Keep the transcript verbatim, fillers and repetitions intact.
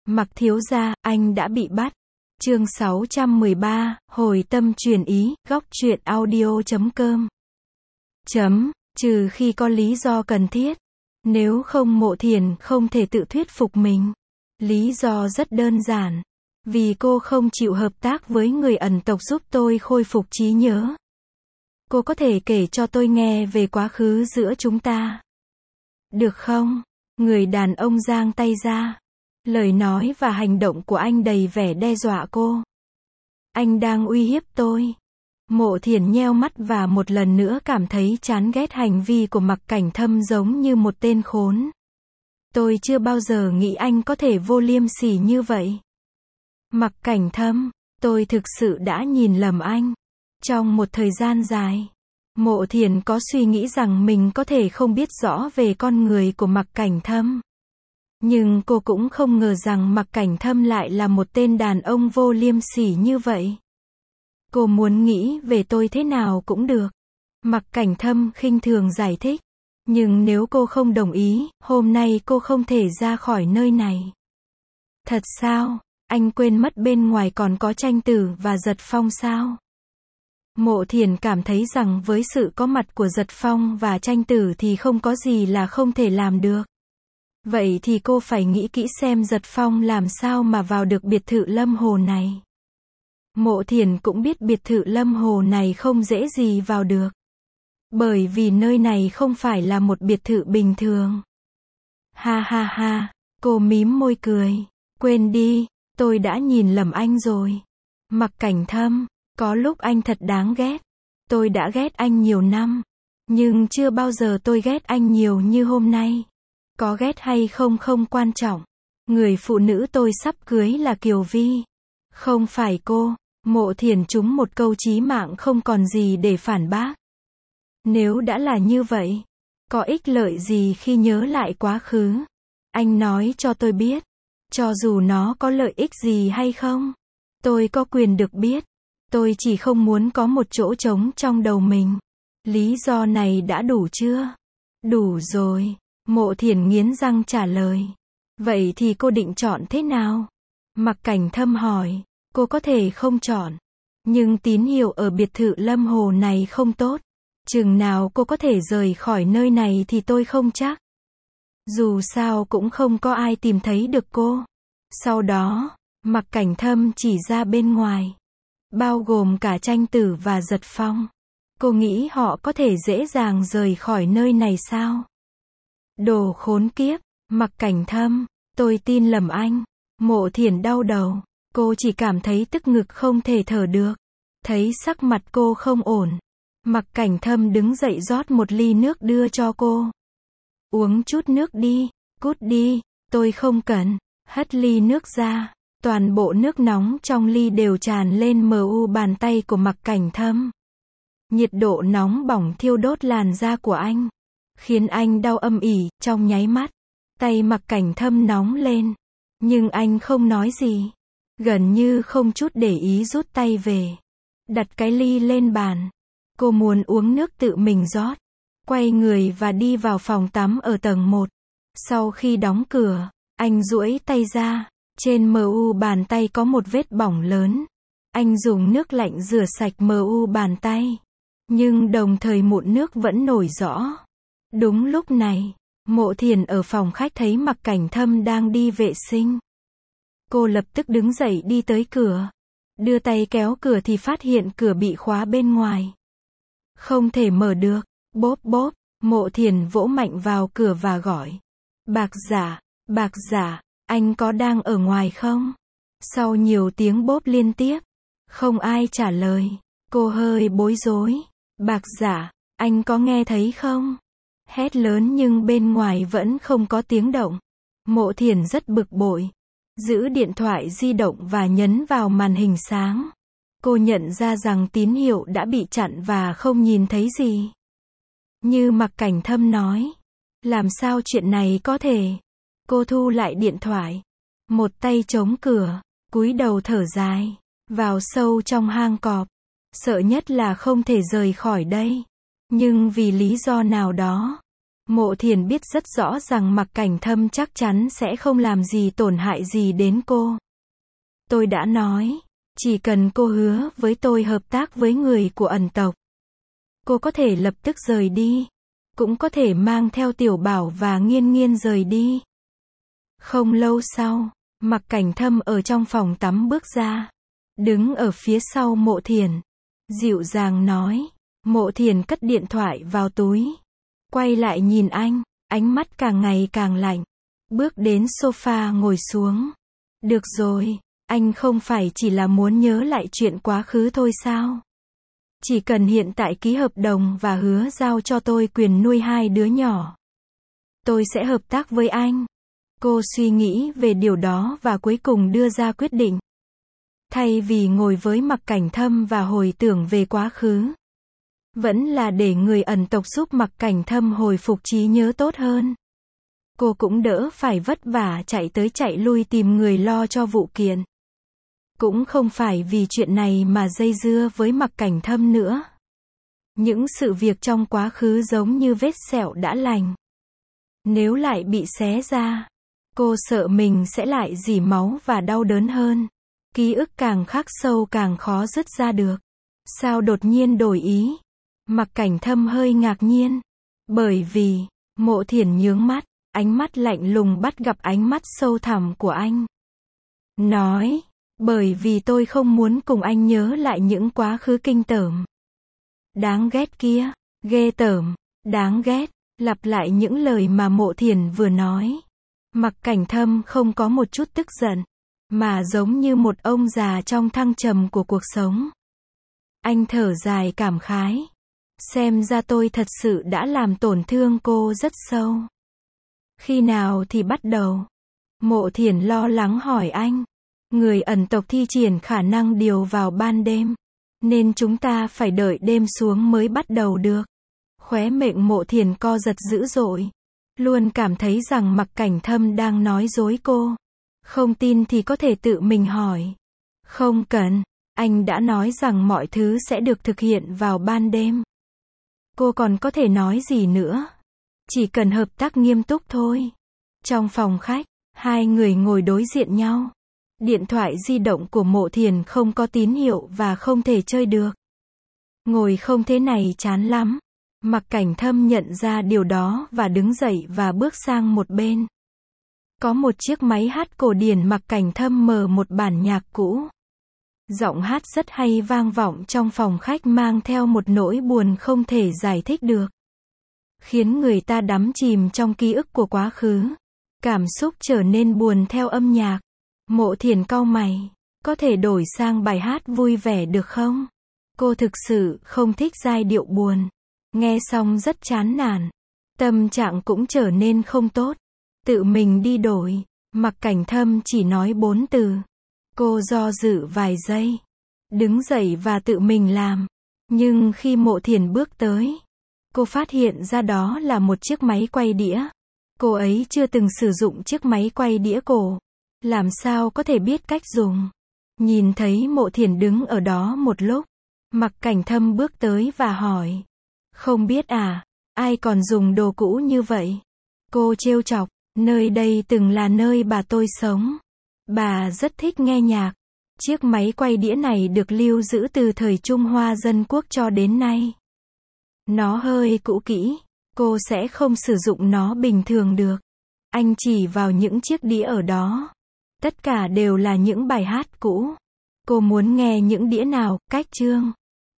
Mặc thiếu gia, anh đã bị bắt. Chương sáu trăm mười ba, hồi tâm truyền ý, góc truyện audio chấm com. Chấm, trừ khi có lý do cần thiết. Nếu không Mộ Thiền không thể tự thuyết phục mình. Lý do rất đơn giản. Vì cô không chịu hợp tác với người ẩn tộc giúp tôi khôi phục trí nhớ. Cô có thể kể cho tôi nghe về quá khứ giữa chúng ta. Được không? Người đàn ông giang tay ra. Lời nói và hành động của anh đầy vẻ đe dọa cô. Anh đang uy hiếp tôi. Mộ Thiền nheo mắt và một lần nữa cảm thấy chán ghét hành vi của Mặc Cảnh Thâm giống như một tên khốn. Tôi chưa bao giờ nghĩ anh có thể vô liêm sỉ như vậy. Mặc Cảnh Thâm, tôi thực sự đã nhìn lầm anh. Trong một thời gian dài, Mộ Thiền có suy nghĩ rằng mình có thể không biết rõ về con người của Mặc Cảnh Thâm. Nhưng cô cũng không ngờ rằng Mặc Cảnh Thâm lại là một tên đàn ông vô liêm sỉ như vậy. Cô muốn nghĩ về tôi thế nào cũng được. Mặc Cảnh Thâm khinh thường giải thích. Nhưng nếu cô không đồng ý, hôm nay cô không thể ra khỏi nơi này. Thật sao? Anh quên mất bên ngoài còn có Tranh Tử và Giật Phong sao? Mộ Thiền cảm thấy rằng với sự có mặt của Giật Phong và Tranh Tử thì không có gì là không thể làm được. Vậy thì cô phải nghĩ kỹ xem Giật Phong làm sao mà vào được biệt thự Lâm Hồ này. Mộ Thiền cũng biết biệt thự Lâm Hồ này không dễ gì vào được. Bởi vì nơi này không phải là một biệt thự bình thường. Ha ha ha, cô mím môi cười. Quên đi, tôi đã nhìn lầm anh rồi. Mặc Cảnh Thâm, có lúc anh thật đáng ghét. Tôi đã ghét anh nhiều năm. Nhưng chưa bao giờ tôi ghét anh nhiều như hôm nay. Có ghét hay không không quan trọng. Người phụ nữ tôi sắp cưới là Kiều Vi. Không phải cô. Mộ Thiền trúng một câu chí mạng không còn gì để phản bác. Nếu đã là như vậy, có ích lợi gì khi nhớ lại quá khứ? Anh nói cho tôi biết. Cho dù nó có lợi ích gì hay không, tôi có quyền được biết. Tôi chỉ không muốn có một chỗ trống trong đầu mình. Lý do này đã đủ chưa? Đủ rồi. Mộ Thiền nghiến răng trả lời. Vậy thì cô định chọn thế nào? Mặc Cảnh Thâm hỏi. Cô có thể không chọn. Nhưng tín hiệu ở biệt thự Lâm Hồ này không tốt. Chừng nào cô có thể rời khỏi nơi này thì tôi không chắc. Dù sao cũng không có ai tìm thấy được cô. Sau đó, Mặc Cảnh Thâm chỉ ra bên ngoài. Bao gồm cả Tranh Tử và Giật Phong. Cô nghĩ họ có thể dễ dàng rời khỏi nơi này sao? Đồ khốn kiếp, Mặc Cảnh Thâm, tôi tin lầm anh. Mộ Thiền đau đầu. Cô chỉ cảm thấy tức ngực không thể thở được. Thấy sắc mặt cô không ổn. Mặc Cảnh Thâm đứng dậy rót một ly nước đưa cho cô. Uống chút nước đi, cút đi, tôi không cần. Hất ly nước ra. Toàn bộ nước nóng trong ly đều tràn lên mờ u bàn tay của Mặc Cảnh Thâm. Nhiệt độ nóng bỏng thiêu đốt làn da của anh. Khiến anh đau âm ỉ, trong nháy mắt. Tay Mặc Cảnh Thâm nóng lên. Nhưng anh không nói gì. Gần như không chút để ý rút tay về. Đặt cái ly lên bàn. Cô muốn uống nước tự mình rót. Quay người và đi vào phòng tắm ở tầng một. Sau khi đóng cửa, anh duỗi tay ra. Trên mờ u bàn tay có một vết bỏng lớn. Anh dùng nước lạnh rửa sạch mờ u bàn tay. Nhưng đồng thời mụn nước vẫn nổi rõ. Đúng lúc này, Mộ Thiền ở phòng khách thấy Mặc Cảnh Thâm đang đi vệ sinh. Cô lập tức đứng dậy đi tới cửa. Đưa tay kéo cửa thì phát hiện cửa bị khóa bên ngoài. Không thể mở được. Bốp bốp, Mộ Thiền vỗ mạnh vào cửa và gọi. Bạc Giả, Bạc Giả, anh có đang ở ngoài không? Sau nhiều tiếng bốp liên tiếp, không ai trả lời. Cô hơi bối rối. Bạc Giả, anh có nghe thấy không? Hét lớn nhưng bên ngoài vẫn không có tiếng động. Mộ Thiền rất bực bội. Giữ điện thoại di động và nhấn vào màn hình sáng. Cô nhận ra rằng tín hiệu đã bị chặn và không nhìn thấy gì. Như Mặc Cảnh Thâm nói. Làm sao chuyện này có thể? Cô thu lại điện thoại. Một tay chống cửa. Cúi đầu thở dài. Vào sâu trong hang cọp. Sợ nhất là không thể rời khỏi đây. Nhưng vì lý do nào đó, Mộ Thiền biết rất rõ rằng Mặc Cảnh Thâm chắc chắn sẽ không làm gì tổn hại gì đến cô. Tôi đã nói, chỉ cần cô hứa với tôi hợp tác với người của ẩn tộc, cô có thể lập tức rời đi, cũng có thể mang theo Tiểu Bảo và Nghiên Nghiên rời đi. Không lâu sau, Mặc Cảnh Thâm ở trong phòng tắm bước ra, đứng ở phía sau Mộ Thiền, dịu dàng nói. Mộ Thiền cất điện thoại vào túi, quay lại nhìn anh, ánh mắt càng ngày càng lạnh, bước đến sofa ngồi xuống. Được rồi, anh không phải chỉ là muốn nhớ lại chuyện quá khứ thôi sao? Chỉ cần hiện tại ký hợp đồng và hứa giao cho tôi quyền nuôi hai đứa nhỏ, tôi sẽ hợp tác với anh. Cô suy nghĩ về điều đó và cuối cùng đưa ra quyết định. Thay vì ngồi với Mặc Cảnh Thâm và hồi tưởng về quá khứ, vẫn là để người ẩn tộc giúp Mặc Cảnh Thâm hồi phục trí nhớ tốt hơn. Cô cũng đỡ phải vất vả chạy tới chạy lui tìm người lo cho vụ kiện. Cũng không phải vì chuyện này mà dây dưa với Mặc Cảnh Thâm nữa. Những sự việc trong quá khứ giống như vết sẹo đã lành. Nếu lại bị xé ra, cô sợ mình sẽ lại rỉ máu và đau đớn hơn. Ký ức càng khắc sâu càng khó dứt ra được. Sao đột nhiên đổi ý? Mặc Cảnh Thâm hơi ngạc nhiên. Bởi vì, Mộ Thiền nhướng mắt, ánh mắt lạnh lùng bắt gặp ánh mắt sâu thẳm của anh. Nói, bởi vì tôi không muốn cùng anh nhớ lại những quá khứ kinh tởm. Đáng ghét kia, ghê tởm, đáng ghét, lặp lại những lời mà Mộ Thiền vừa nói. Mặc Cảnh Thâm không có một chút tức giận, mà giống như một ông già trong thăng trầm của cuộc sống. Anh thở dài cảm khái. Xem ra tôi thật sự đã làm tổn thương cô rất sâu. Khi nào thì bắt đầu? Mộ Thiền lo lắng hỏi anh. Người ẩn tộc thi triển khả năng điều vào ban đêm, nên chúng ta phải đợi đêm xuống mới bắt đầu được. Khóe miệng Mộ Thiền co giật dữ dội. Luôn cảm thấy rằng Mặc Cảnh Thâm đang nói dối cô. Không tin thì có thể tự mình hỏi. Không cần, anh đã nói rằng mọi thứ sẽ được thực hiện vào ban đêm. Cô còn có thể nói gì nữa? Chỉ cần hợp tác nghiêm túc thôi. Trong phòng khách, hai người ngồi đối diện nhau. Điện thoại di động của Mộ Thiền không có tín hiệu và không thể chơi được. Ngồi không thế này chán lắm. Mặc Cảnh Thâm nhận ra điều đó và đứng dậy và bước sang một bên. Có một chiếc máy hát cổ điển. Mặc Cảnh Thâm mở một bản nhạc cũ. Giọng hát rất hay vang vọng trong phòng khách, mang theo một nỗi buồn không thể giải thích được. Khiến người ta đắm chìm trong ký ức của quá khứ. Cảm xúc trở nên buồn theo âm nhạc. Mộ Thiền cau mày. Có thể đổi sang bài hát vui vẻ được không? Cô thực sự không thích giai điệu buồn. Nghe xong rất chán nản. Tâm trạng cũng trở nên không tốt. Tự mình đi đổi. Mặc Cảnh Thâm chỉ nói bốn từ. Cô do dự vài giây. Đứng dậy và tự mình làm. Nhưng khi Mộ Thiền bước tới, cô phát hiện ra đó là một chiếc máy quay đĩa. Cô ấy chưa từng sử dụng chiếc máy quay đĩa cổ. Làm sao có thể biết cách dùng? Nhìn thấy Mộ Thiền đứng ở đó một lúc, Mặc Cảnh Thâm bước tới và hỏi. Không biết à, ai còn dùng đồ cũ như vậy? Cô trêu chọc, nơi đây từng là nơi bà tôi sống. Bà rất thích nghe nhạc. Chiếc máy quay đĩa này được lưu giữ từ thời Trung Hoa Dân Quốc cho đến nay. Nó hơi cũ kỹ, cô sẽ không sử dụng nó bình thường được. Anh chỉ vào những chiếc đĩa ở đó. Tất cả đều là những bài hát cũ. Cô muốn nghe những đĩa nào, cách chương?